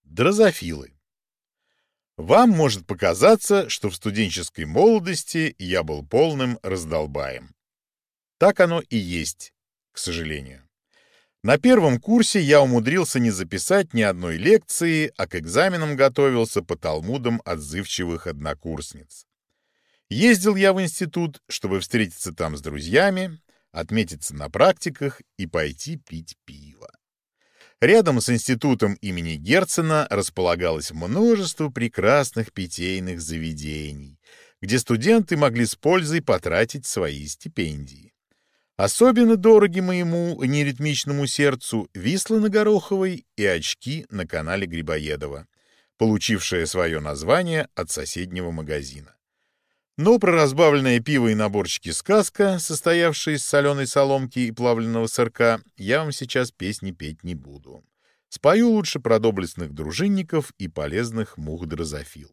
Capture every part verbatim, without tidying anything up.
Дрозофилы. Вам может показаться, что в студенческой молодости я был полным раздолбаем. Так оно и есть, к сожалению. На первом курсе я умудрился не записать ни одной лекции, а к экзаменам готовился по талмудам отзывчивых однокурсниц. Ездил я в институт, чтобы встретиться там с друзьями, отметиться на практиках и пойти пить пиво. Рядом с институтом имени Герцена располагалось множество прекрасных питейных заведений, где студенты могли с пользой потратить свои стипендии. Особенно дороги моему неритмичному сердцу висла на Гороховой и очки на канале Грибоедова, получившие свое название от соседнего магазина. Но про разбавленное пиво и наборчики «Сказка», состоявшие из соленой соломки и плавленного сырка, я вам сейчас песни петь не буду. Спою лучше про доблестных дружинников и полезных мух-дрозофил.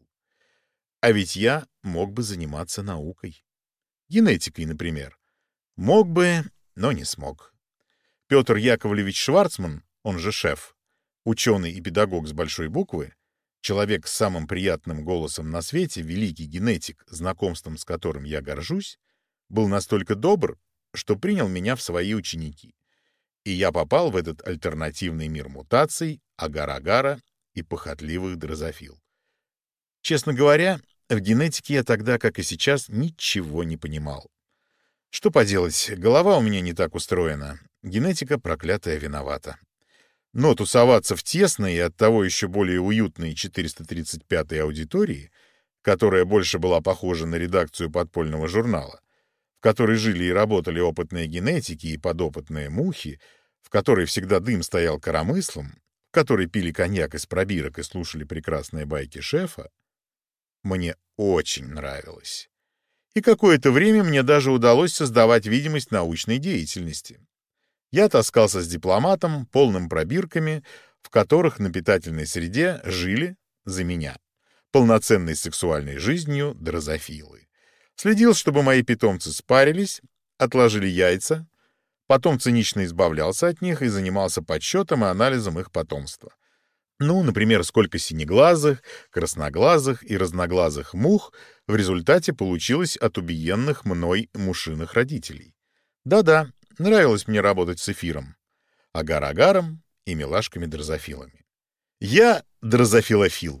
А ведь я мог бы заниматься наукой. Генетикой, например. Мог бы, но не смог. Петр Яковлевич Шварцман, он же шеф, ученый и педагог с большой буквы, человек с самым приятным голосом на свете, великий генетик, знакомством с которым я горжусь, был настолько добр, что принял меня в свои ученики. И я попал в этот альтернативный мир мутаций, агар-агара и похотливых дрозофил. Честно говоря, в генетике я тогда, как и сейчас, ничего не понимал. Что поделать, голова у меня не так устроена. Генетика проклятая виновата. Но тусоваться в тесной и оттого еще более уютной четыреста тридцать пятой аудитории, которая больше была похожа на редакцию подпольного журнала, в которой жили и работали опытные генетики и подопытные мухи, в которой всегда дым стоял коромыслом, в которой пили коньяк из пробирок и слушали прекрасные байки шефа, мне очень нравилось. И какое-то время мне даже удалось создавать видимость научной деятельности. Я таскался с дипломатом, полным пробирками, в которых на питательной среде жили, за меня, полноценной сексуальной жизнью дрозофилы. Следил, чтобы мои питомцы спарились, отложили яйца, потом цинично избавлялся от них и занимался подсчетом и анализом их потомства. Ну, например, сколько синеглазых, красноглазых и разноглазых мух в результате получилось от убиенных мной мушиных родителей. Да-да, нравилось мне работать с эфиром, агар-агаром и милашками-дрозофилами. Я дрозофилофил.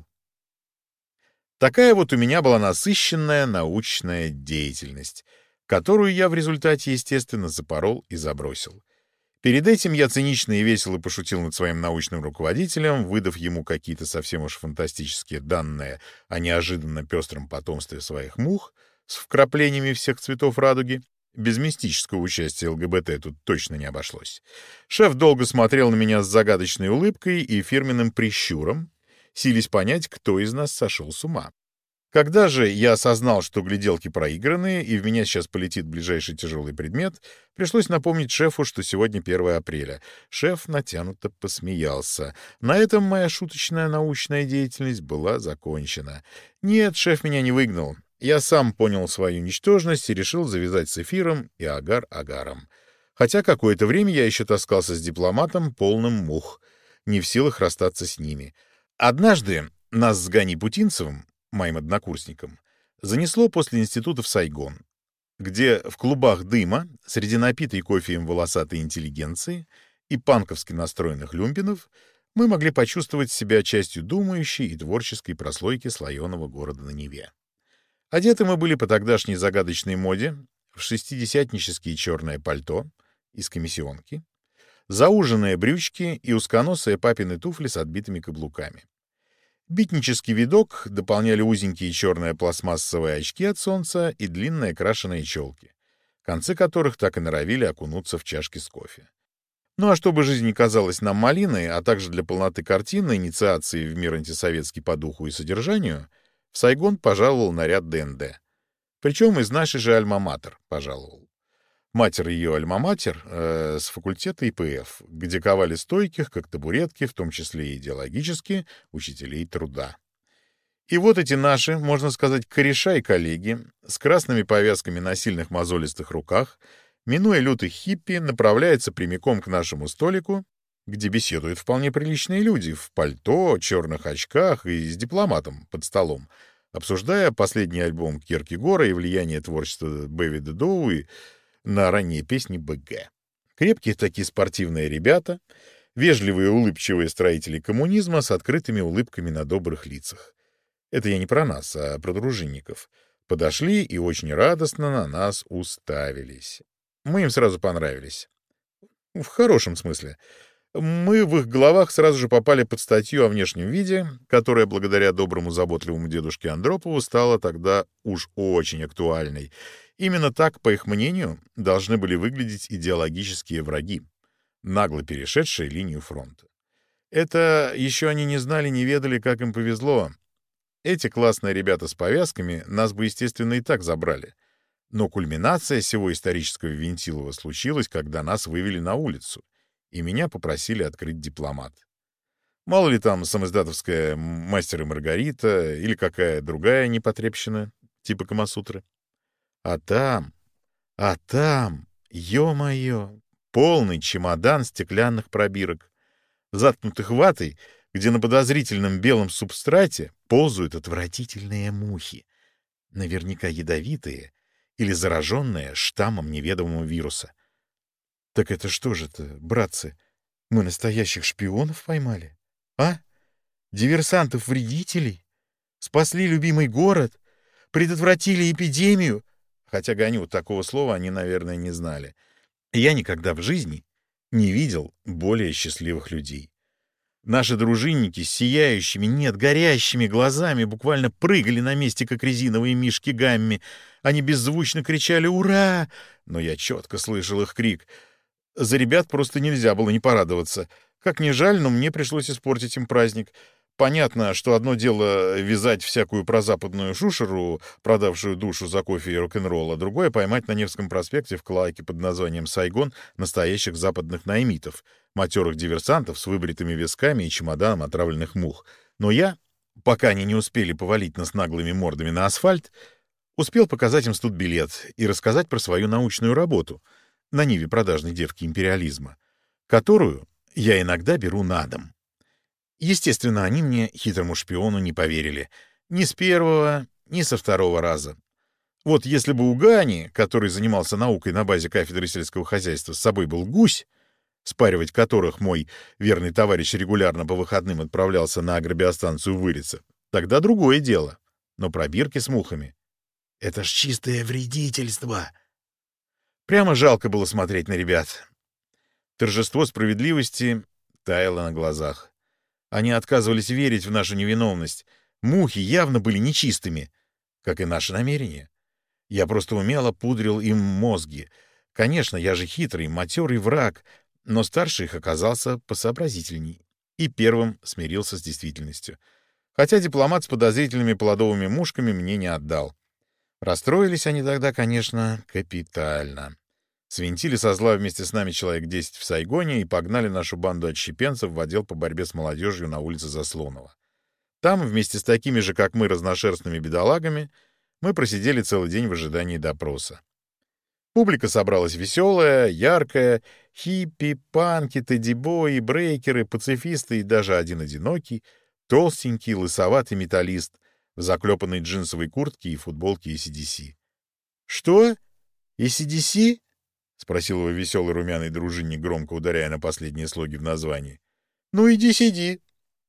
Такая вот у меня была насыщенная научная деятельность, которую я в результате, естественно, запорол и забросил. Перед этим я цинично и весело пошутил над своим научным руководителем, выдав ему какие-то совсем уж фантастические данные о неожиданно пестром потомстве своих мух с вкраплениями всех цветов радуги. Без мистического участия ЛГБТ тут точно не обошлось. Шеф долго смотрел на меня с загадочной улыбкой и фирменным прищуром, силясь понять, кто из нас сошел с ума. Когда же я осознал, что гляделки проиграны, и в меня сейчас полетит ближайший тяжелый предмет, пришлось напомнить шефу, что сегодня первое апреля. Шеф натянуто посмеялся. На этом моя шуточная научная деятельность была закончена. Нет, шеф меня не выгнал. Я сам понял свою ничтожность и решил завязать с эфиром и агар-агаром. Хотя какое-то время я еще таскался с дипломатом, полным мух, не в силах расстаться с ними. Однажды нас с Ганей Путинцевым, моим однокурсником, занесло после института в Сайгон, где в клубах дыма, среди напитой кофеем волосатой интеллигенции и панковски настроенных люмпинов, мы могли почувствовать себя частью думающей и творческой прослойки слоеного города на Неве. Одеты мы были по тогдашней загадочной моде в шестидесятнические черное пальто из комиссионки, зауженные брючки и узконосые папины туфли с отбитыми каблуками. Битнический видок дополняли узенькие черные пластмассовые очки от солнца и длинные крашеные челки, концы которых так и норовили окунуться в чашки с кофе. Ну а чтобы жизнь не казалась нам малиной, а также для полноты картины, инициации в мир антисоветский по духу и содержанию, в Сайгон пожаловал наряд ДНД. Причем из нашей же альма-матер пожаловал. Матер ее альма-матер э, с факультета ИПФ, где ковали стойких, как табуретки, в том числе и идеологически, учителей труда. И вот эти наши, можно сказать, кореша и коллеги, с красными повязками на сильных мозолистых руках, минуя лютых хиппи, направляются прямиком к нашему столику, где беседуют вполне приличные люди в пальто, черных очках и с дипломатом под столом, обсуждая последний альбом Кьеркегора и влияние творчества Дэвида Боуи на ранние песни бэ гэ. Крепкие такие спортивные ребята, вежливые улыбчивые строители коммунизма с открытыми улыбками на добрых лицах. Это я не про нас, а про дружинников. Подошли и очень радостно на нас уставились. Мы им сразу понравились. В хорошем смысле. Мы в их головах сразу же попали под статью о внешнем виде, которая благодаря доброму заботливому дедушке Андропову стала тогда уж очень актуальной. Именно так, по их мнению, должны были выглядеть идеологические враги, нагло перешедшие линию фронта. Это еще они не знали, не ведали, как им повезло. Эти классные ребята с повязками нас бы, естественно, и так забрали. Но кульминация всего исторического Вентилова случилась, когда нас вывели на улицу, и меня попросили открыть дипломат. Мало ли там самоиздатовская «Мастер и Маргарита» или какая другая непотребщина, типа Камасутры. А там, а там, ё-моё, полный чемодан стеклянных пробирок, заткнутых ватой, где на подозрительном белом субстрате ползают отвратительные мухи, наверняка ядовитые или зараженные штаммом неведомого вируса. Так это что же это, братцы, мы настоящих шпионов поймали? А? Диверсантов-вредителей? Спасли любимый город? Предотвратили эпидемию? Хотя гоню такого слова они, наверное, не знали. Я никогда в жизни не видел более счастливых людей. Наши дружинники с сияющими, нет, горящими глазами буквально прыгали на месте, как резиновые мишки Гамми. Они беззвучно кричали «Ура!», но я четко слышал их крик. За ребят просто нельзя было не порадоваться. Как ни жаль, но мне пришлось испортить им праздник. Понятно, что одно дело вязать всякую прозападную шушеру, продавшую душу за кофе и рок-н-ролл, а другое — поймать на Невском проспекте в клоаке под названием «Сайгон» настоящих западных наймитов, матерых диверсантов с выбритыми висками и чемоданом отравленных мух. Но я, пока они не успели повалить нас наглыми мордами на асфальт, успел показать им студбилет и рассказать про свою научную работу на ниве продажной девки империализма, которую я иногда беру на дом. Естественно, они мне, хитрому шпиону, не поверили. Ни с первого, ни со второго раза. Вот если бы у Гани, который занимался наукой на базе кафедры сельского хозяйства, с собой был гусь, спаривать которых мой верный товарищ регулярно по выходным отправлялся на агробиостанцию выриться, тогда другое дело. Но пробирки с мухами — это ж чистое вредительство. Прямо жалко было смотреть на ребят. Торжество справедливости таяло на глазах. Они отказывались верить в нашу невиновность. Мухи явно были нечистыми, как и наши намерения. Я просто умело пудрил им мозги. Конечно, я же хитрый, матерый враг, но старший их оказался посообразительней и первым смирился с действительностью. Хотя дипломат с подозрительными плодовыми мушками мне не отдал. Расстроились они тогда, конечно, капитально. Свинтили со зла вместе с нами человек десять в Сайгоне и погнали нашу банду отщепенцев в отдел по борьбе с молодежью на улице Заслонова. Там, вместе с такими же, как мы, разношерстными бедолагами, мы просидели целый день в ожидании допроса. Публика собралась веселая, яркая, хиппи, панки, тедди-бои, брейкеры, пацифисты и даже один одинокий, толстенький, лысоватый металлист в заклепанной джинсовой куртке и футболке эй си ди си. «Что? эй си ди си?» — спросил его веселый румяный дружинник, громко ударяя на последние слоги в названии. «Ну иди сиди».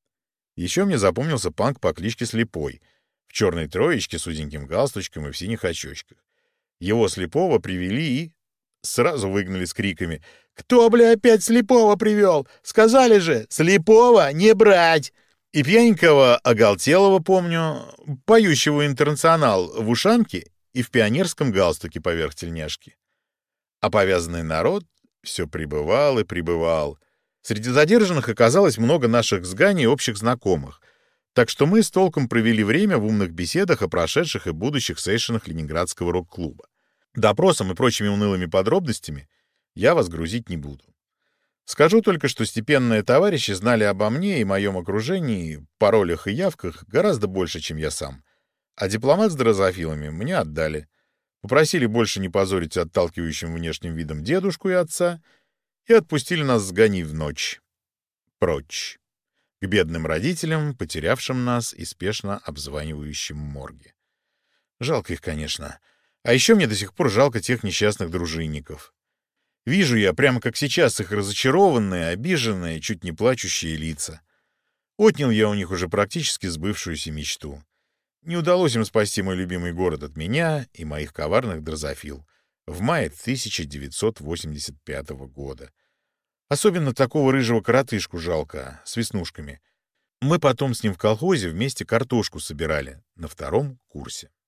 Еще мне запомнился панк по кличке Слепой, в черной троечке с узеньким галстучком и в синих очочках. Его Слепого привели и сразу выгнали с криками: «Кто, бля, опять Слепого привел? Сказали же, Слепого не брать!» И пьяненького Оголтелого, помню, поющего «Интернационал» в ушанке и в пионерском галстуке поверх тельняшки. А повязанный народ все прибывал и прибывал. Среди задержанных оказалось много наших с Ганей общих знакомых, так что мы с толком провели время в умных беседах о прошедших и будущих сейшенах Ленинградского рок-клуба. Допросом и прочими унылыми подробностями я вас грузить не буду. Скажу только, что степенные товарищи знали обо мне и моем окружении, паролях и явках гораздо больше, чем я сам. А дипломат с дрозофилами мне отдали. Попросили больше не позорить отталкивающим внешним видом дедушку и отца и отпустили нас с Ганей в ночь. прочь. К бедным родителям, потерявшим нас и спешно обзванивающим морги. Жалко их, конечно. А еще мне до сих пор жалко тех несчастных дружинников. Вижу я, прямо как сейчас, их разочарованные, обиженные, чуть не плачущие лица. Отнял я у них уже практически сбывшуюся мечту. Не удалось им спасти мой любимый город от меня и моих коварных дрозофил в мае тысяча девятьсот восемьдесят пятого года. Особенно такого рыжего коротышку жалко, с веснушками. Мы потом с ним в колхозе вместе картошку собирали на втором курсе.